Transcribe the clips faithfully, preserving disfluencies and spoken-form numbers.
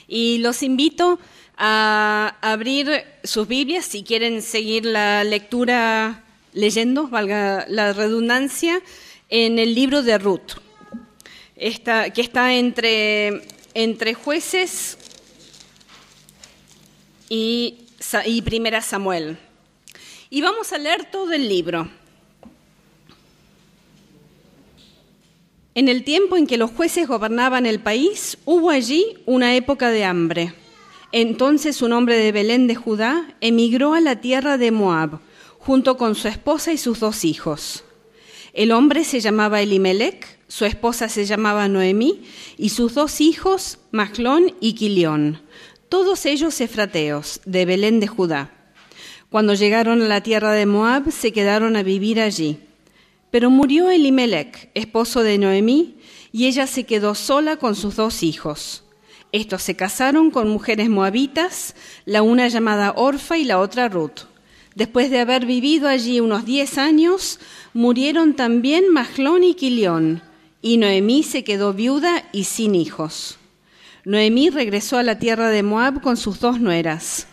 Y los invito a abrir sus Biblias si quieren seguir la lectura leyendo, valga la redundancia, en el libro de Ruth, esta, que está entre, entre Jueces y, y Primera Samuel. Y vamos a leer todo el libro. En el tiempo en que los jueces gobernaban el país, hubo allí una época de hambre. Entonces un hombre de Belén de Judá emigró a la tierra de Moab, junto con su esposa y sus dos hijos. El hombre se llamaba Elimelec, su esposa se llamaba Noemí, y sus dos hijos, Mahlón y Quilión, todos ellos efrateos, de Belén de Judá. Cuando llegaron a la tierra de Moab, se quedaron a vivir allí. Pero murió Elimelec, esposo de Noemí, y ella se quedó sola con sus dos hijos. Estos se casaron con mujeres moabitas, la una llamada Orfa y la otra Ruth. Después de haber vivido allí unos diez años, murieron también Mahlón y Quilión, y Noemí se quedó viuda y sin hijos. Noemí regresó a la tierra de Moab con sus dos nueras,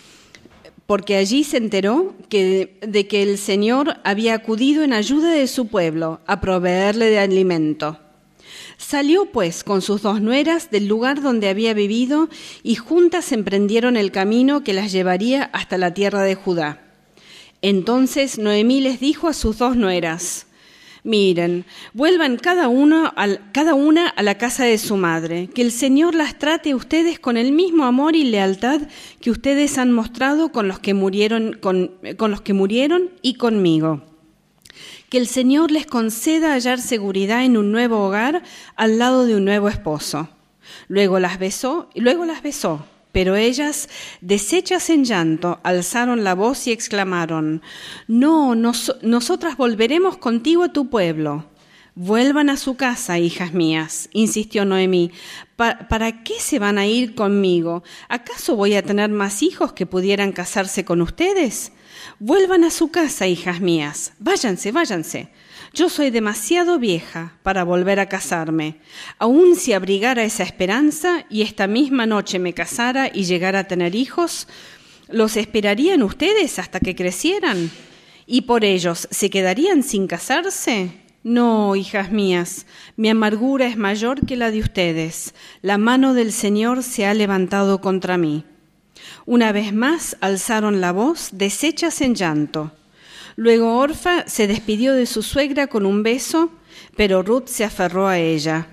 porque allí se enteró que, de que el Señor había acudido en ayuda de su pueblo a proveerle de alimento. Salió pues con sus dos nueras del lugar donde había vivido y juntas emprendieron el camino que las llevaría hasta la tierra de Judá. Entonces Noemí les dijo a sus dos nueras: miren, vuelvan cada una, cada una a la casa de su madre, que el Señor las trate a ustedes con el mismo amor y lealtad que ustedes han mostrado con los que murieron, con, con los que murieron y conmigo. Que el Señor les conceda hallar seguridad en un nuevo hogar al lado de un nuevo esposo. Luego las besó, luego las besó. Pero ellas, deshechas en llanto, alzaron la voz y exclamaron: No, nos, nosotras volveremos contigo a tu pueblo. Vuelvan a su casa, hijas mías, insistió Noemí. ¿Pa- ¿Para qué se van a ir conmigo? ¿Acaso voy a tener más hijos que pudieran casarse con ustedes? Vuelvan a su casa, hijas mías. Váyanse, váyanse. Yo soy demasiado vieja para volver a casarme. Aun si abrigara esa esperanza y esta misma noche me casara y llegara a tener hijos, ¿los esperarían ustedes hasta que crecieran? ¿Y por ellos se quedarían sin casarse? No, hijas mías, mi amargura es mayor que la de ustedes. La mano del Señor se ha levantado contra mí. Una vez más alzaron la voz, deshechas en llanto. Luego Orfa se despidió de su suegra con un beso, pero Ruth se aferró a ella.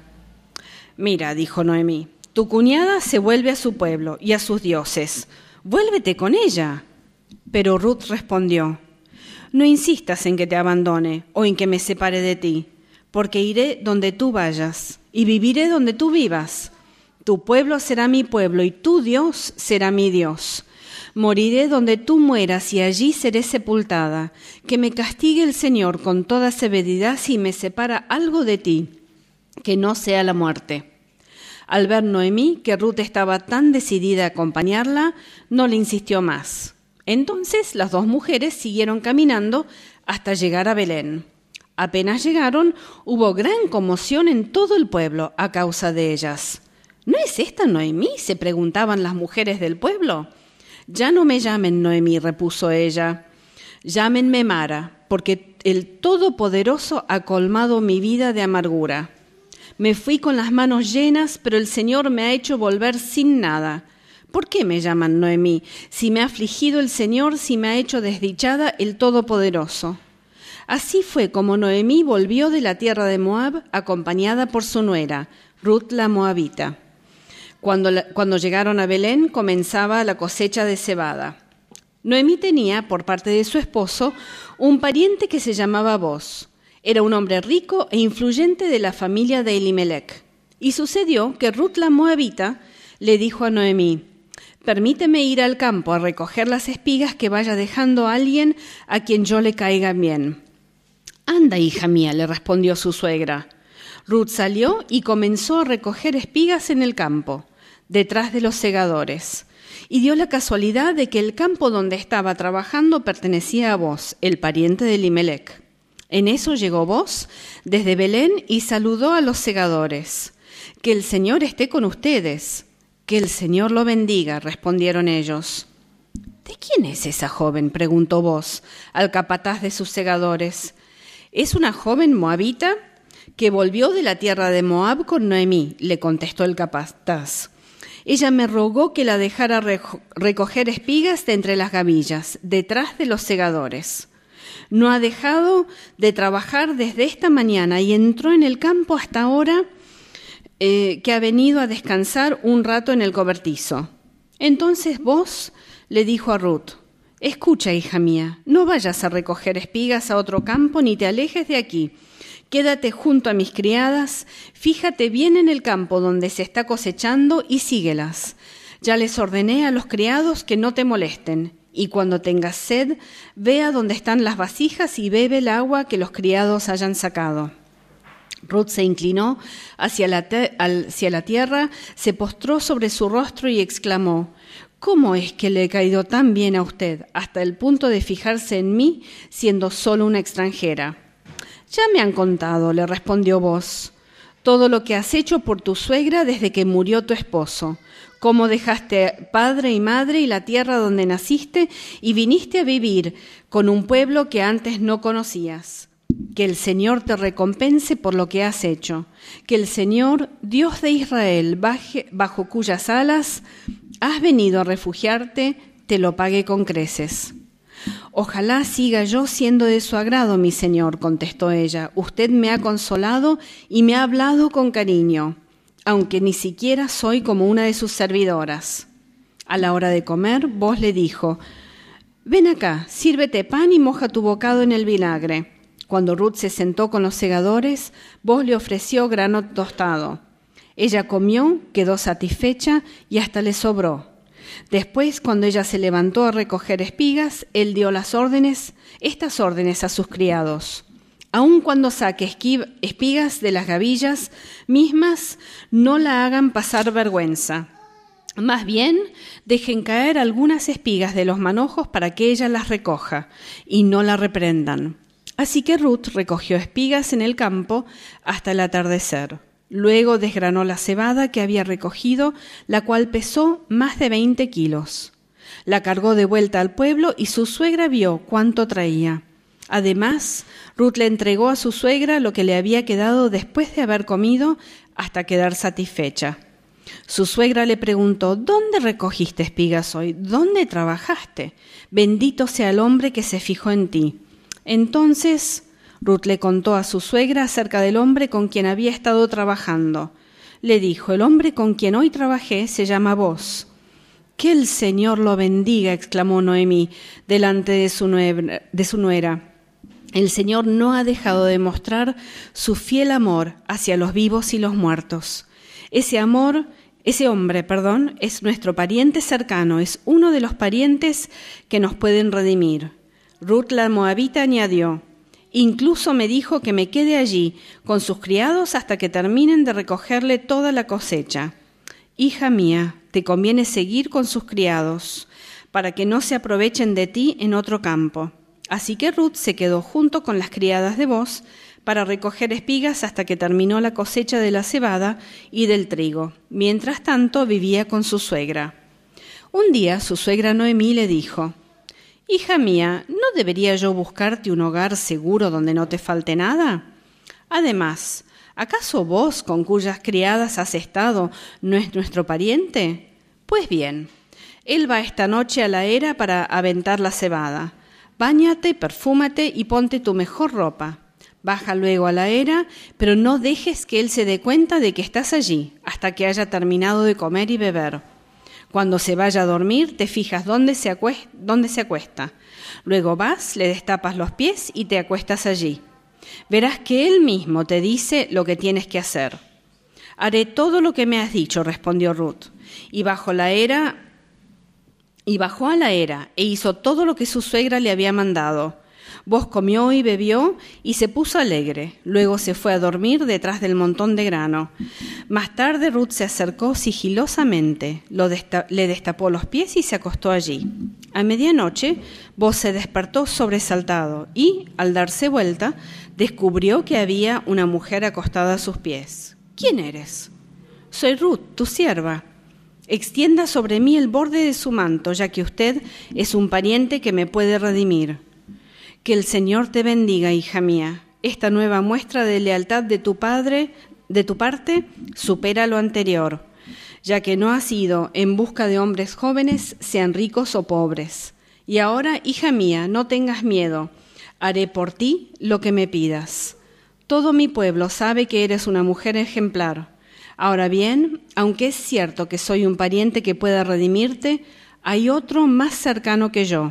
Mira, dijo Noemí, tu cuñada se vuelve a su pueblo y a sus dioses. Vuélvete con ella. Pero Ruth respondió: no insistas en que te abandone o en que me separe de ti, porque iré donde tú vayas y viviré donde tú vivas. Tu pueblo será mi pueblo y tu Dios será mi Dios. Moriré donde tú mueras y allí seré sepultada. Que me castigue el Señor con toda severidad si me separa algo de ti, que no sea la muerte. Al ver Noemí que Ruth estaba tan decidida a acompañarla, no le insistió más. Entonces las dos mujeres siguieron caminando hasta llegar a Belén. Apenas llegaron, hubo gran conmoción en todo el pueblo a causa de ellas. ¿No es esta Noemí?, se preguntaban las mujeres del pueblo. Ya no me llamen Noemí, repuso ella. Llámenme Mara, porque el Todopoderoso ha colmado mi vida de amargura. Me fui con las manos llenas, pero el Señor me ha hecho volver sin nada. ¿Por qué me llaman Noemí? Si me ha afligido el Señor, si me ha hecho desdichada el Todopoderoso. Así fue como Noemí volvió de la tierra de Moab, acompañada por su nuera, Ruth la Moabita. Cuando, la, cuando llegaron a Belén, comenzaba la cosecha de cebada. Noemí tenía, por parte de su esposo, un pariente que se llamaba Boz. Era un hombre rico e influyente de la familia de Elimelec. Y sucedió que Ruth la Moabita le dijo a Noemí: permíteme ir al campo a recoger las espigas que vaya dejando a alguien a quien yo le caiga bien. Anda, hija mía, le respondió su suegra. Ruth salió y comenzó a recoger espigas en el campo, detrás de los segadores. Y dio la casualidad de que el campo donde estaba trabajando pertenecía a Boz, el pariente de Elimelec. En eso llegó Boz desde Belén y saludó a los segadores. «Que el Señor esté con ustedes». Que el Señor lo bendiga, respondieron ellos. ¿De quién es esa joven?, preguntó Booz al capataz de sus segadores. Es una joven moabita que volvió de la tierra de Moab con Noemí, le contestó el capataz. Ella me rogó que la dejara recoger espigas de entre las gavillas, detrás de los segadores. No ha dejado de trabajar desde esta mañana y entró en el campo hasta ahora eh, que ha venido a descansar un rato en el cobertizo. Entonces Booz le dijo a Ruth: escucha, hija mía, no vayas a recoger espigas a otro campo ni te alejes de aquí. Quédate junto a mis criadas, fíjate bien en el campo donde se está cosechando y síguelas. Ya les ordené a los criados que no te molesten, y cuando tengas sed, ve a donde están las vasijas y bebe el agua que los criados hayan sacado. Ruth se inclinó hacia la, te- hacia la tierra, se postró sobre su rostro y exclamó: ¿cómo es que le he caído tan bien a usted, hasta el punto de fijarse en mí, siendo solo una extranjera? Ya me han contado, le respondió Booz, todo lo que has hecho por tu suegra desde que murió tu esposo, cómo dejaste padre y madre y la tierra donde naciste y viniste a vivir con un pueblo que antes no conocías. Que el Señor te recompense por lo que has hecho, que el Señor, Dios de Israel, baje, bajo cuyas alas has venido a refugiarte, te lo pague con creces. Ojalá siga yo siendo de su agrado, mi señor, contestó ella. Usted me ha consolado y me ha hablado con cariño, aunque ni siquiera soy como una de sus servidoras. A la hora de comer, Booz le dijo: ven acá, sírvete pan y moja tu bocado en el vinagre. Cuando Ruth se sentó con los segadores, Booz le ofreció grano tostado. Ella comió, quedó satisfecha y hasta le sobró. Después, cuando ella se levantó a recoger espigas, él dio las órdenes, estas órdenes a sus criados: aun cuando saque espigas de las gavillas mismas, no la hagan pasar vergüenza. Más bien, dejen caer algunas espigas de los manojos para que ella las recoja, y no la reprendan. Así que Ruth recogió espigas en el campo hasta el atardecer. Luego desgranó la cebada que había recogido, la cual pesó más de veinte kilos. La cargó de vuelta al pueblo y su suegra vio cuánto traía. Además, Ruth le entregó a su suegra lo que le había quedado después de haber comido hasta quedar satisfecha. Su suegra le preguntó: ¿dónde recogiste espigas hoy? ¿Dónde trabajaste? Bendito sea el hombre que se fijó en ti. Entonces Ruth le contó a su suegra acerca del hombre con quien había estado trabajando. Le dijo: el hombre con quien hoy trabajé se llama Booz. Que el Señor lo bendiga, exclamó Noemí delante de su nuera, de su nuera. El Señor no ha dejado de mostrar su fiel amor hacia los vivos y los muertos. Ese amor, ese hombre, perdón, es nuestro pariente cercano, es uno de los parientes que nos pueden redimir. Ruth la moabita añadió: incluso me dijo que me quede allí con sus criados hasta que terminen de recogerle toda la cosecha. Hija mía, te conviene seguir con sus criados, para que no se aprovechen de ti en otro campo. Así que Ruth se quedó junto con las criadas de Booz para recoger espigas hasta que terminó la cosecha de la cebada y del trigo. Mientras tanto, vivía con su suegra. Un día su suegra Noemí le dijo: hija mía, ¿no debería yo buscarte un hogar seguro donde no te falte nada? Además, ¿acaso Booz, con cuyas criadas has estado, no es nuestro pariente? Pues bien, él va esta noche a la era para aventar la cebada. Báñate, perfúmate y ponte tu mejor ropa. Baja luego a la era, pero no dejes que él se dé cuenta de que estás allí, hasta que haya terminado de comer y beber. Cuando se vaya a dormir, te fijas dónde se acuesta, dónde se acuesta. Luego vas, le destapas los pies y te acuestas allí. Verás que él mismo te dice lo que tienes que hacer. Haré todo lo que me has dicho, respondió Ruth, y bajo la era, y bajó a la era e hizo todo lo que su suegra le había mandado. Booz comió y bebió y se puso alegre. Luego se fue a dormir detrás del montón de grano. Más tarde Ruth se acercó sigilosamente, lo desta- le destapó los pies y se acostó allí. A medianoche, Booz se despertó sobresaltado y, al darse vuelta, descubrió que había una mujer acostada a sus pies. ¿Quién eres? Soy Ruth, tu sierva. extienda sobre mí el borde de su manto, ya que usted es un pariente que me puede redimir. Que el Señor te bendiga, hija mía. Esta nueva muestra de lealtad de tu padre, de tu parte, supera lo anterior, ya que no has ido en busca de hombres jóvenes, sean ricos o pobres. Y ahora, hija mía, no tengas miedo, haré por ti lo que me pidas. Todo mi pueblo sabe que eres una mujer ejemplar. Ahora bien, aunque es cierto que soy un pariente que pueda redimirte, hay otro más cercano que yo.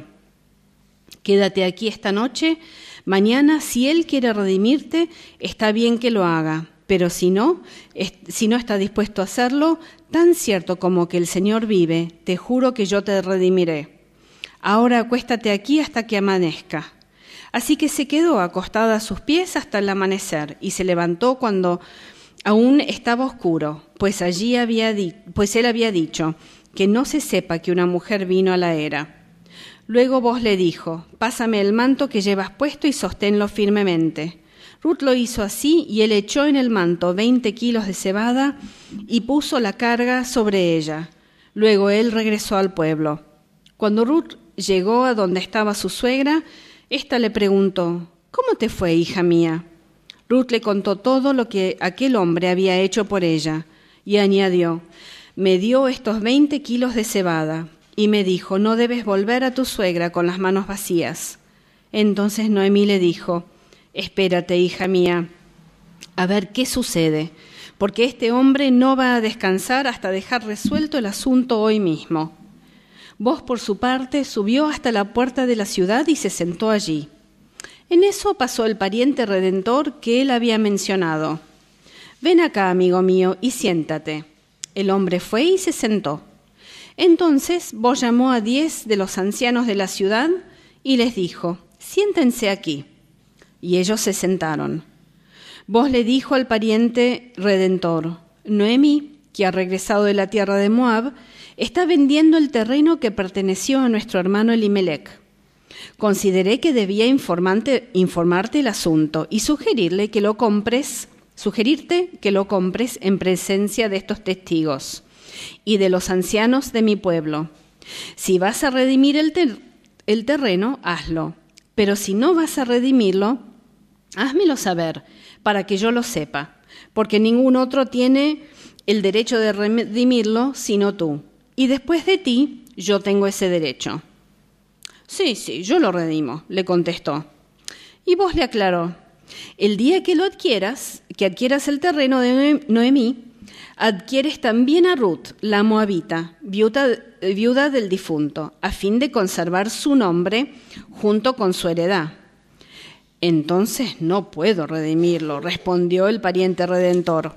Quédate aquí esta noche. Mañana, si él quiere redimirte, está bien que lo haga, pero si no, es, si no está dispuesto a hacerlo, tan cierto como que el Señor vive, te juro que yo te redimiré. Ahora acuéstate aquí hasta que amanezca. Así que se quedó acostada a sus pies hasta el amanecer y se levantó cuando aún estaba oscuro, pues allí había di- pues él había dicho que no se sepa que una mujer vino a la era. Luego Booz le dijo: pásame el manto que llevas puesto y sosténlo firmemente. Ruth lo hizo así y él echó en el manto veinte kilos de cebada y puso la carga sobre ella. Luego él regresó al pueblo. Cuando Ruth llegó a donde estaba su suegra, ésta le preguntó: ¿cómo te fue, hija mía? Ruth le contó todo lo que aquel hombre había hecho por ella y añadió: me dio estos veinte kilos de cebada y me dijo: no debes volver a tu suegra con las manos vacías. Entonces Noemí le dijo: espérate, hija mía, a ver qué sucede, porque este hombre no va a descansar hasta dejar resuelto el asunto hoy mismo. Booz, por su parte, subió hasta la puerta de la ciudad y se sentó allí. En eso pasó el pariente redentor que él había mencionado. Ven acá, amigo mío, y siéntate. El hombre fue y se sentó. Entonces Booz llamó a diez de los ancianos de la ciudad y les dijo: siéntense aquí. Y ellos se sentaron. Booz le dijo al pariente redentor: Noemí, que ha regresado de la tierra de Moab, está vendiendo el terreno que perteneció a nuestro hermano Elimelec. Consideré que debía informarte, informarte el asunto y sugerirle que lo compres, sugerirte que lo compres en presencia de estos testigos y de los ancianos de mi pueblo. Si vas a redimir el, ter- el terreno, hazlo, pero si no vas a redimirlo, házmelo saber para que yo lo sepa, porque ningún otro tiene el derecho de redimirlo sino tú, y después de ti yo tengo ese derecho. Sí, sí, yo lo redimo, le contestó. Y Booz le aclaró: el día que lo adquieras, que adquieras el terreno de Noemí, adquieres también a Ruth, la moabita, viuda, viuda del difunto, a fin de conservar su nombre junto con su heredad. Entonces no puedo redimirlo, respondió el pariente redentor,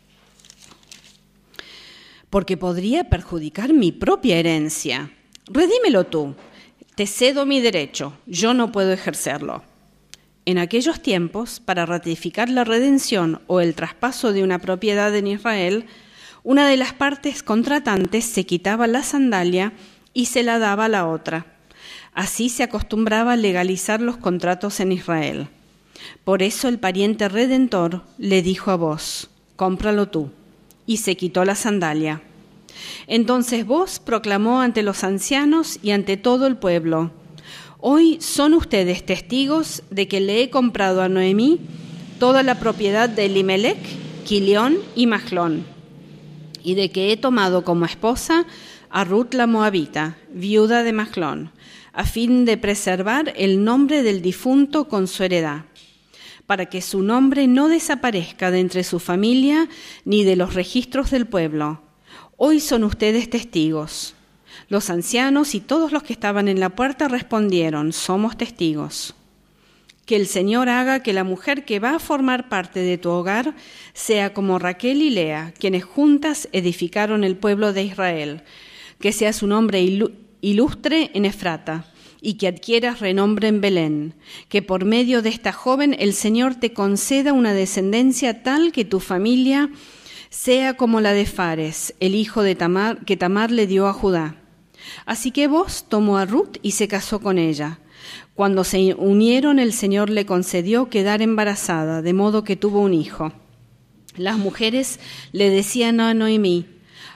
porque podría perjudicar mi propia herencia. Redímelo tú, te cedo mi derecho, yo no puedo ejercerlo. En aquellos tiempos, para ratificar la redención o el traspaso de una propiedad en Israel, una de las partes contratantes se quitaba la sandalia y se la daba a la otra. Así se acostumbraba a legalizar los contratos en Israel. Por eso el pariente redentor le dijo a Booz: cómpralo tú, y se quitó la sandalia. Entonces Booz proclamó ante los ancianos y ante todo el pueblo: hoy son ustedes testigos de que le he comprado a Noemí toda la propiedad de Elimelec, Quilión y Mahlón, y de que he tomado como esposa a Ruth la moabita, viuda de Mahlón, a fin de preservar el nombre del difunto con su heredad, para que su nombre no desaparezca de entre su familia ni de los registros del pueblo. Hoy son ustedes testigos. Los ancianos y todos los que estaban en la puerta respondieron: somos testigos. Que el Señor haga que la mujer que va a formar parte de tu hogar sea como Raquel y Lea, quienes juntas edificaron el pueblo de Israel. Que sea su nombre ilustre en Efrata y que adquieras renombre en Belén. Que por medio de esta joven el Señor te conceda una descendencia tal que tu familia sea como la de Fares, el hijo de Tamar, que Tamar le dio a Judá. Así que Booz tomó a Ruth y se casó con ella. Cuando se unieron, el Señor le concedió quedar embarazada, de modo que tuvo un hijo. Las mujeres le decían a Noemí: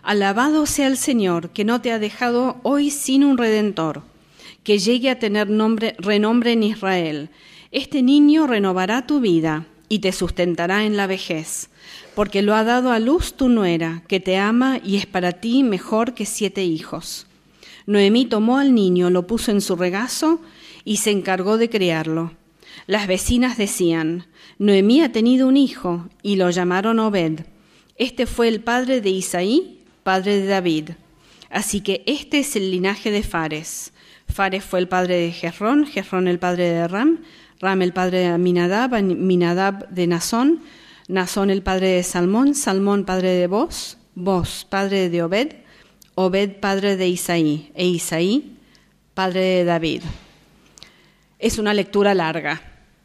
Alabado sea el Señor, que no te ha dejado hoy sin un redentor, que llegue a tener nombre, renombre en Israel. Este niño renovará tu vida y te sustentará en la vejez, porque lo ha dado a luz tu nuera, que te ama y es para ti mejor que siete hijos. Noemí tomó al niño, lo puso en su regazo y se encargó de criarlo. Las vecinas decían: Noemí ha tenido un hijo, y lo llamaron Obed. Este fue el padre de Isaí, padre de David. Así que este es el linaje de Fares. Fares fue el padre de Jezrón, Jezrón el padre de Ram, Ram el padre de Aminadab, Aminadab de Nazón, Nazón el padre de Salmón, Salmón padre de Boz, Boz padre de Obed, Obed padre de Isaí, e Isaí padre de David. Es una lectura larga,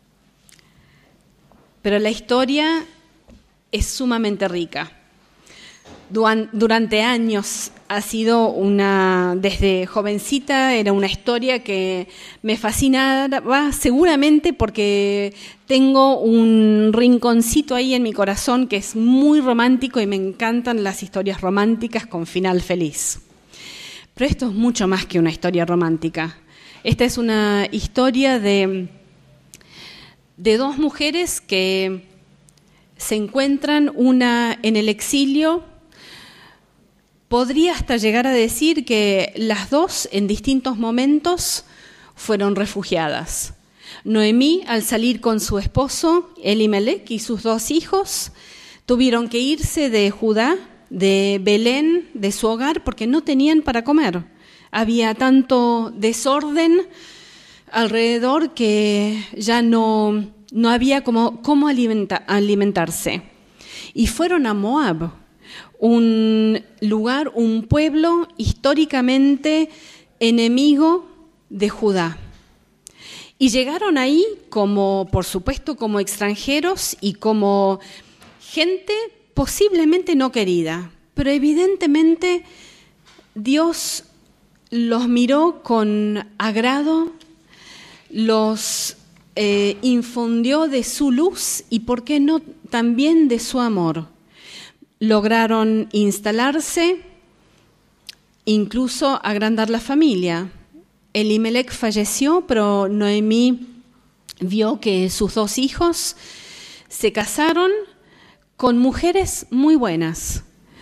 pero la historia es sumamente rica. Durante años ha sido una, desde jovencita era una historia que me fascinaba, seguramente porque tengo un rinconcito ahí en mi corazón que es muy romántico y me encantan las historias románticas con final feliz. Pero esto es mucho más que una historia romántica. Esta es una historia de, de dos mujeres que se encuentran, una en el exilio. Podría hasta llegar a decir que las dos en distintos momentos fueron refugiadas. Noemí, al salir con su esposo, Elimelec, y sus dos hijos, tuvieron que irse de Judá, de Belén, de su hogar, porque no tenían para comer. Había tanto desorden alrededor que ya no, no había cómo, cómo alimenta, alimentarse. Y fueron a Moab, un lugar, un pueblo históricamente enemigo de Judá. Y llegaron ahí como, por supuesto, como extranjeros y como gente posiblemente no querida, pero evidentemente Dios los miró con agrado, los eh, infundió de su luz y, ¿por qué no?, también de su amor. Lograron instalarse, incluso agrandar la familia. Elimelec falleció, pero Noemí vio que sus dos hijos se casaron con mujeres muy buenas.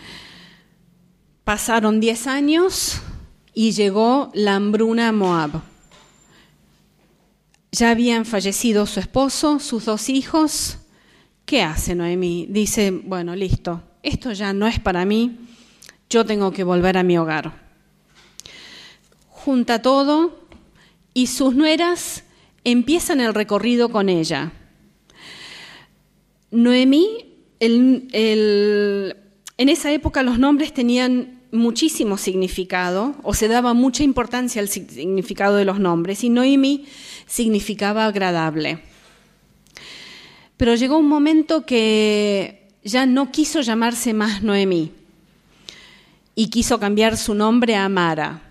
Pasaron diez años y llegó la hambruna a Moab. Ya habían fallecido su esposo, sus dos hijos. ¿Qué hace Noemí? Dice, bueno, listo. Esto ya no es para mí, yo tengo que volver a mi hogar. Junta todo y sus nueras empiezan el recorrido con ella. Noemí, el, el, en esa época los nombres tenían muchísimo significado, o se daba mucha importancia al significado de los nombres, y Noemí significaba agradable. Pero llegó un momento que ya no quiso llamarse más Noemí y quiso cambiar su nombre a Mara,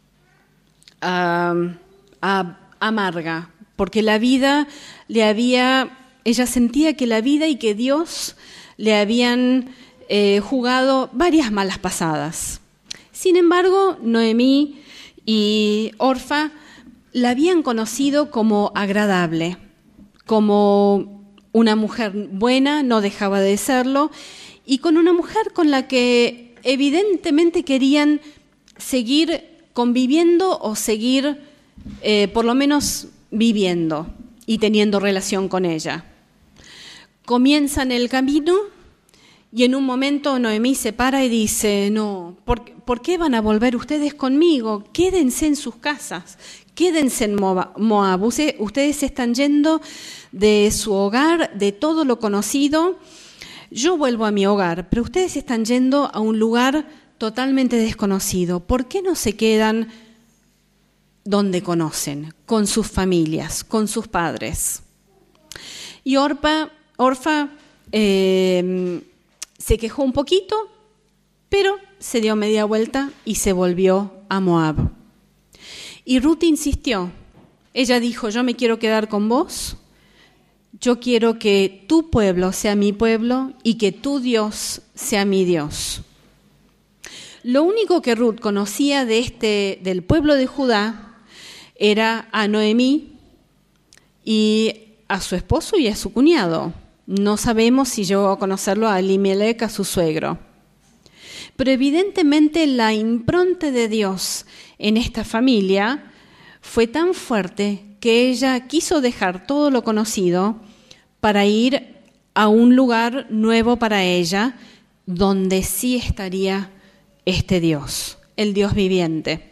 a, a amarga, porque la vida le había, ella sentía que la vida y que Dios le habían eh, jugado varias malas pasadas. Sin embargo, Noemí y Orfa la habían conocido como agradable, como una mujer buena, no dejaba de serlo, y con una mujer con la que evidentemente querían seguir conviviendo o seguir eh, por lo menos viviendo y teniendo relación con ella. Comienzan el camino y en un momento Noemí se para y dice, no, ¿por, ¿por qué van a volver ustedes conmigo? Quédense en sus casas, quédense en Moab. Ustedes se están yendo de su hogar, de todo lo conocido. Yo vuelvo a mi hogar, pero ustedes están yendo a un lugar totalmente desconocido. ¿Por qué no se quedan donde conocen, con sus familias, con sus padres? Y Orpa, Orfa eh, se quejó un poquito, pero se dio media vuelta y se volvió a Moab. Y Ruth insistió. Ella dijo, yo me quiero quedar con vos. Yo quiero que tu pueblo sea mi pueblo y que tu Dios sea mi Dios. Lo único que Ruth conocía de este, del pueblo de Judá era a Noemí y a su esposo y a su cuñado. No sabemos si llegó a conocerlo a Elimelec, a su suegro. Pero evidentemente la impronta de Dios en esta familia fue tan fuerte que ella quiso dejar todo lo conocido para ir a un lugar nuevo para ella, donde sí estaría este Dios, el Dios viviente.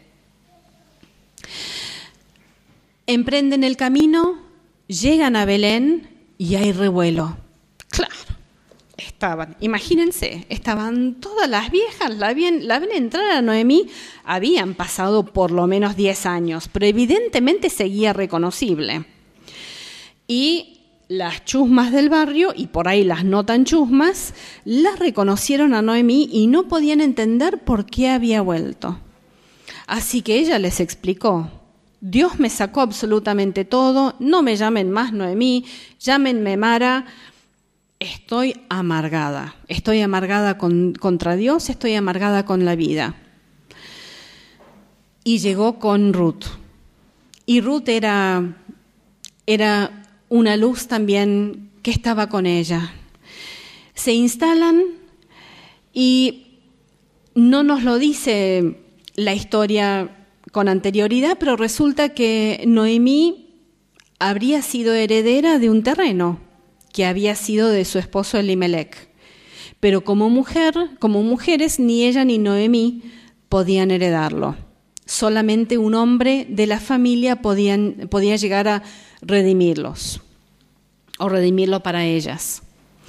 Emprenden el camino, llegan a Belén y hay revuelo. Claro, estaban, imagínense, estaban todas las viejas, la ven, la ven entrar a Noemí, habían pasado por lo menos diez años, pero evidentemente seguía reconocible. Y las chusmas del barrio, y por ahí las no tan chusmas, las reconocieron a Noemí y no podían entender por qué había vuelto. Así que ella les explicó: Dios me sacó absolutamente todo, no me llamen más Noemí, llámenme Mara. Estoy amargada, estoy amargada con, contra Dios, estoy amargada con la vida. Y llegó con Ruth. Y Ruth era, era una luz también que estaba con ella. Se instalan y no nos lo dice la historia con anterioridad, pero resulta que Noemí habría sido heredera de un terreno que había sido de su esposo Elimelec. Pero como mujer, como mujeres, ni ella ni Noemí podían heredarlo. Solamente un hombre de la familia podían, podía llegar a redimirlos o redimirlo para ellas.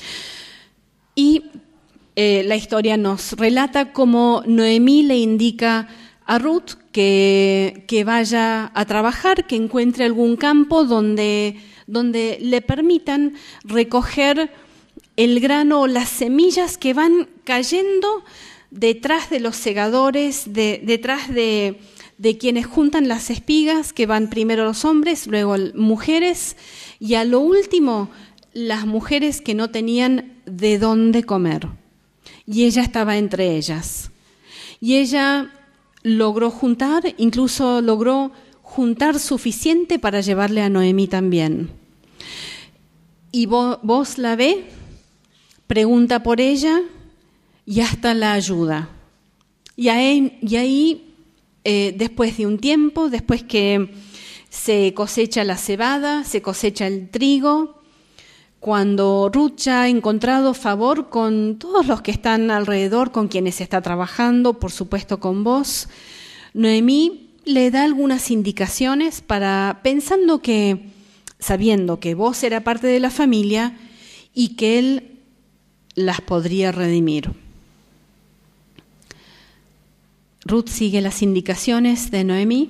Y eh, la historia nos relata cómo Noemí le indica a Ruth que, que vaya a trabajar, que encuentre algún campo donde, donde le permitan recoger el grano o las semillas que van cayendo detrás de los segadores, de, detrás de, de quienes juntan las espigas, que van primero los hombres, luego mujeres, y a lo último las mujeres que no tenían de dónde comer. Y ella estaba entre ellas. Y ella logró juntar, incluso logró juntar suficiente para llevarle a Noemí también. Y vos, vos la ve, pregunta por ella y hasta la ayuda. Y ahí, y ahí eh, después de un tiempo, después que se cosecha la cebada, se cosecha el trigo, cuando Ruth ya ha encontrado favor con todos los que están alrededor, con quienes está trabajando, por supuesto con vos, Noemí le da algunas indicaciones para, pensando que, sabiendo que vos era parte de la familia y que él las podría redimir. Ruth sigue las indicaciones de Noemí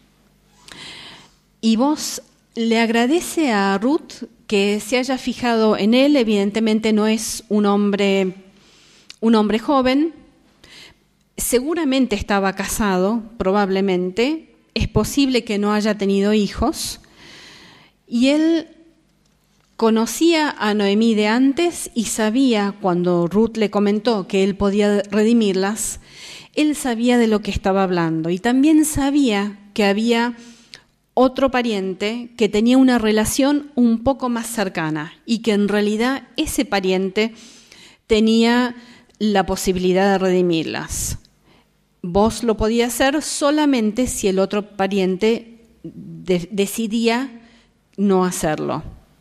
y vos le agradece a Ruth que se haya fijado en él. Evidentemente no es un hombre, un hombre joven, seguramente estaba casado, probablemente, es posible que no haya tenido hijos, y él conocía a Noemí de antes y sabía, cuando Ruth le comentó que él podía redimirlas, él sabía de lo que estaba hablando, y también sabía que había otro pariente que tenía una relación un poco más cercana y que en realidad ese pariente tenía la posibilidad de redimirlas. Vos lo podías hacer solamente si el otro pariente de- decidía no hacerlo.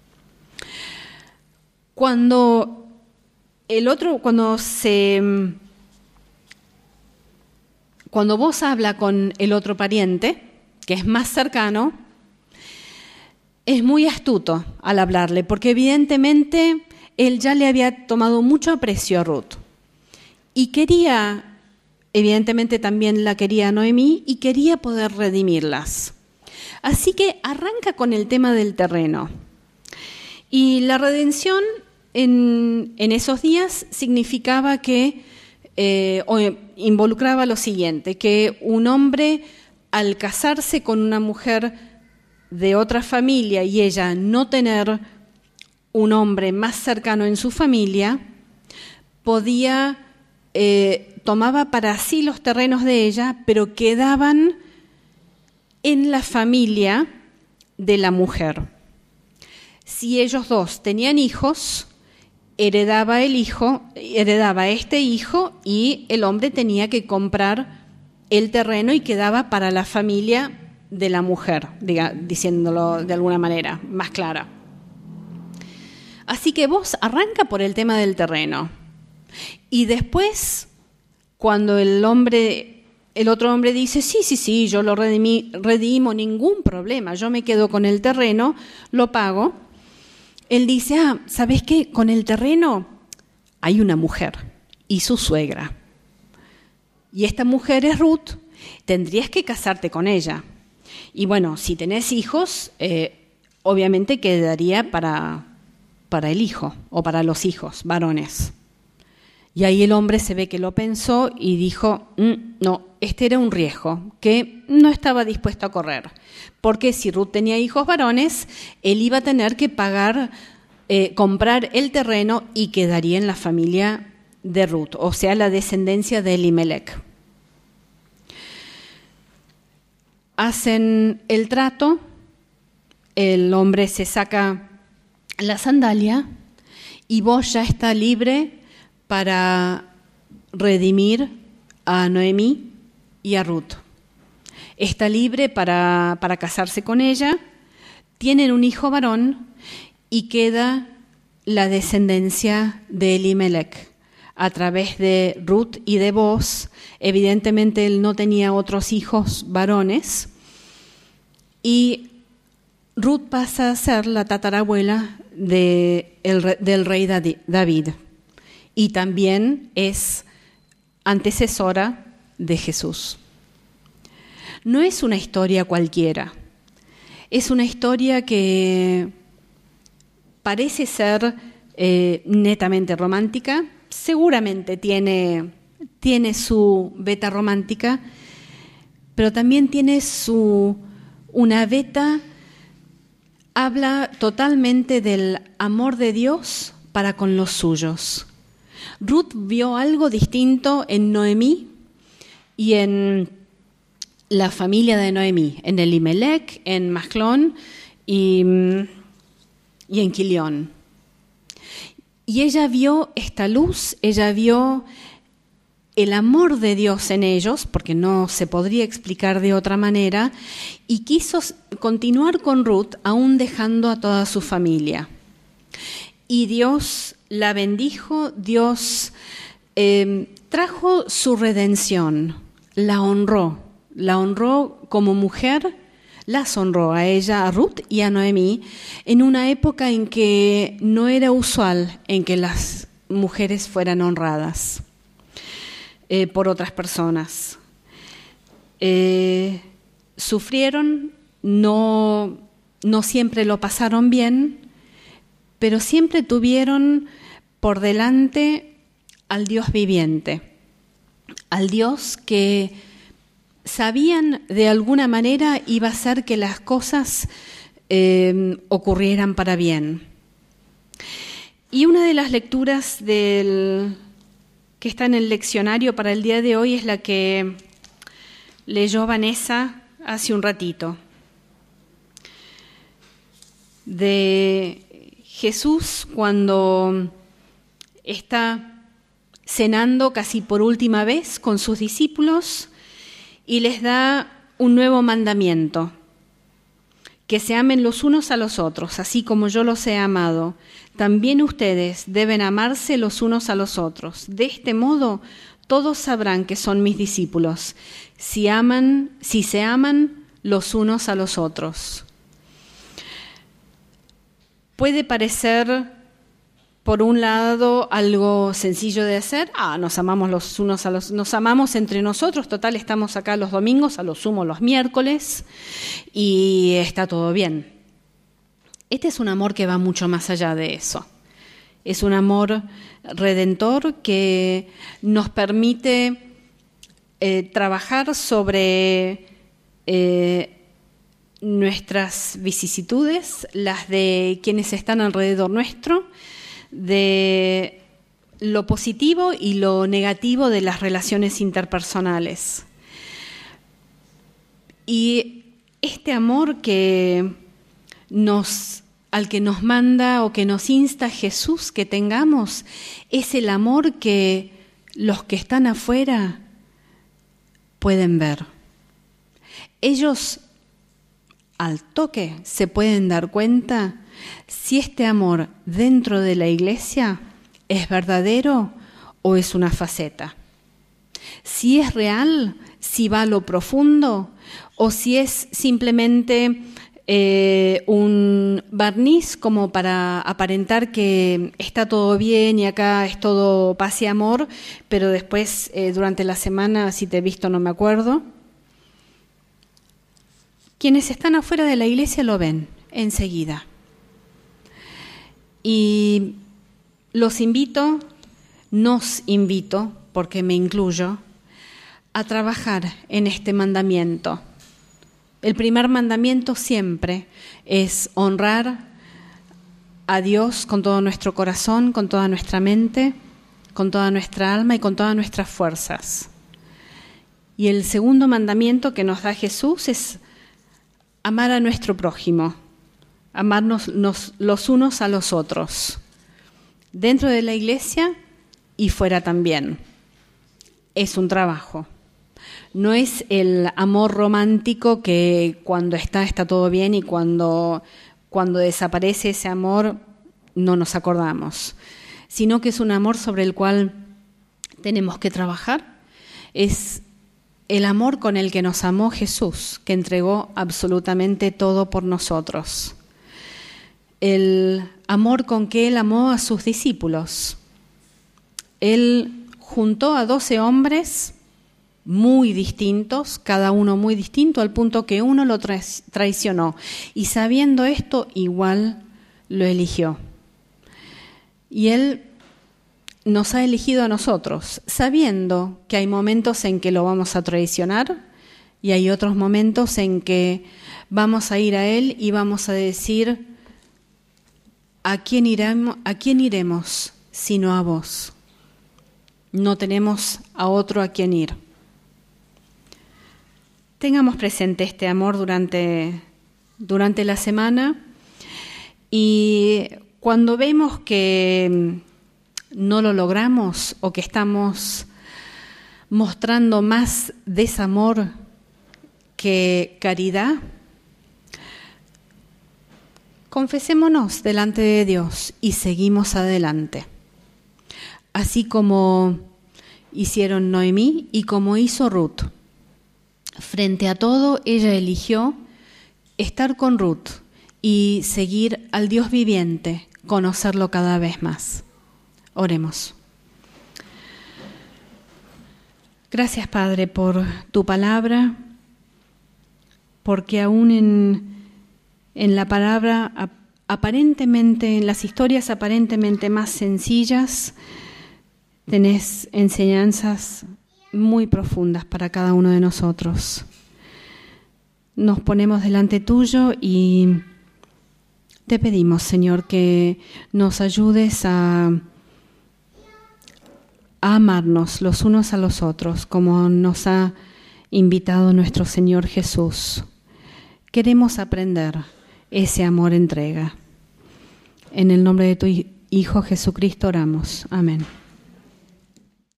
Cuando el otro, cuando se, cuando vos habla con el otro pariente, que es más cercano, es muy astuto al hablarle, porque evidentemente él ya le había tomado mucho aprecio a Ruth y quería, evidentemente también la quería a Noemí y quería poder redimirlas. Así que arranca con el tema del terreno. Y la redención en, en esos días significaba que, eh, o involucraba lo siguiente, que un hombre al casarse con una mujer de otra familia y ella no tener un hombre más cercano en su familia, podía eh, tomaba para sí los terrenos de ella, pero quedaban en la familia de la mujer. Si ellos dos tenían hijos, heredaba el hijo, heredaba este hijo y el hombre tenía que comprar el terreno y quedaba para la familia de la mujer, diga, diciéndolo de alguna manera más clara. Así que vos arranca por el tema del terreno y después, cuando el hombre, el otro hombre dice, sí, sí, sí, yo lo redimí, redimo, ningún problema, yo me quedo con el terreno, lo pago. Él dice, ah, ¿sabes qué? Con el terreno hay una mujer y su suegra. Y esta mujer es Ruth, tendrías que casarte con ella. Y bueno, si tenés hijos, eh, obviamente quedaría para, para el hijo o para los hijos varones. Y ahí el hombre se ve que lo pensó y dijo, mm, no, este era un riesgo que no estaba dispuesto a correr. Porque si Ruth tenía hijos varones, él iba a tener que pagar, eh, comprar el terreno y quedaría en la familia de Ruth, o sea, la descendencia de Elimelech. Hacen el trato, el hombre se saca la sandalia y vos ya está libre para redimir a Noemí y a Ruth. Está libre para, para casarse con ella, tienen un hijo varón y queda la descendencia de Elimelech a través de Ruth y de Boaz. Evidentemente él no tenía otros hijos varones y Ruth pasa a ser la tatarabuela de el, del rey David y también es antecesora de Jesús. No es una historia cualquiera, es una historia que parece ser eh, netamente romántica, seguramente tiene, tiene su veta romántica, pero también tiene su, una veta, habla totalmente del amor de Dios para con los suyos. Ruth vio algo distinto en Noemí y en la familia de Noemí, en Elimelech, en Mahlón y, y en Quilión. Y ella vio esta luz, ella vio el amor de Dios en ellos, porque no se podría explicar de otra manera, y quiso continuar con Ruth, aún dejando a toda su familia. Y Dios la bendijo, Dios eh, trajo su redención, la honró, la honró como mujer, las honró a ella, a Ruth y a Noemí, en una época en que no era usual en que las mujeres fueran honradas eh, por otras personas. Eh, sufrieron, no, no siempre lo pasaron bien, pero siempre tuvieron por delante al Dios viviente, al Dios que sabían de alguna manera iba a hacer que las cosas eh, ocurrieran para bien. Y una de las lecturas del, que está en el leccionario para el día de hoy es la que leyó Vanessa hace un ratito, de Jesús cuando está cenando casi por última vez con sus discípulos y les da un nuevo mandamiento, que se amen los unos a los otros, así como yo los he amado. También ustedes deben amarse los unos a los otros. De este modo, todos sabrán que son mis discípulos, si aman, si se aman los unos a los otros. Puede parecer, por un lado, algo sencillo de hacer. Ah, nos amamos los unos a los, nos amamos entre nosotros. Total, estamos acá los domingos, a lo sumo los miércoles, y está todo bien. Este es un amor que va mucho más allá de eso. Es un amor redentor que nos permite eh, trabajar sobre eh, nuestras vicisitudes, las de quienes están alrededor nuestro, de lo positivo y lo negativo de las relaciones interpersonales. Y este amor que nos, al que nos manda o que nos insta Jesús que tengamos, es el amor que los que están afuera pueden ver. Ellos al toque se pueden dar cuenta si este amor dentro de la iglesia es verdadero o es una faceta. Si es real, si va a lo profundo o si es simplemente eh, un barniz como para aparentar que está todo bien y acá es todo paz y amor, pero después eh, durante la semana, si te he visto no me acuerdo. Quienes están afuera de la iglesia lo ven enseguida. Y los invito, nos invito, porque me incluyo, a trabajar en este mandamiento. El primer mandamiento siempre es honrar a Dios con todo nuestro corazón, con toda nuestra mente, con toda nuestra alma y con todas nuestras fuerzas. Y el segundo mandamiento que nos da Jesús es amar a nuestro prójimo, amarnos los, los unos a los otros, dentro de la iglesia y fuera también. Es un trabajo. No es el amor romántico que cuando está, está todo bien y cuando, cuando desaparece ese amor no nos acordamos, sino que es un amor sobre el cual tenemos que trabajar. Es el amor con el que nos amó Jesús, que entregó absolutamente todo por nosotros. El amor con que Él amó a sus discípulos. Él juntó a doce hombres muy distintos, cada uno muy distinto, al punto que uno lo tra- traicionó. Y sabiendo esto, igual lo eligió. Y Él nos ha elegido a nosotros, sabiendo que hay momentos en que lo vamos a traicionar y hay otros momentos en que vamos a ir a Él y vamos a decir: ¿a quién iremos, a quién iremos sino a vos? No tenemos a otro a quien ir. Tengamos presente este amor durante, durante la semana, y cuando vemos que no lo logramos o que estamos mostrando más desamor que caridad, confesémonos delante de Dios y seguimos adelante. Así como hicieron Noemí y como hizo Ruth. Frente a todo, ella eligió estar con Ruth y seguir al Dios viviente, conocerlo cada vez más. Oremos. Gracias, Padre, por tu palabra, porque aún en, en la palabra, aparentemente, en las historias aparentemente más sencillas, tenés enseñanzas muy profundas para cada uno de nosotros. Nos ponemos delante tuyo y te pedimos, Señor, que nos ayudes a, a amarnos los unos a los otros, como nos ha invitado nuestro Señor Jesús. Queremos aprender ese amor-entrega. En el nombre de tu Hijo Jesucristo oramos. Amén.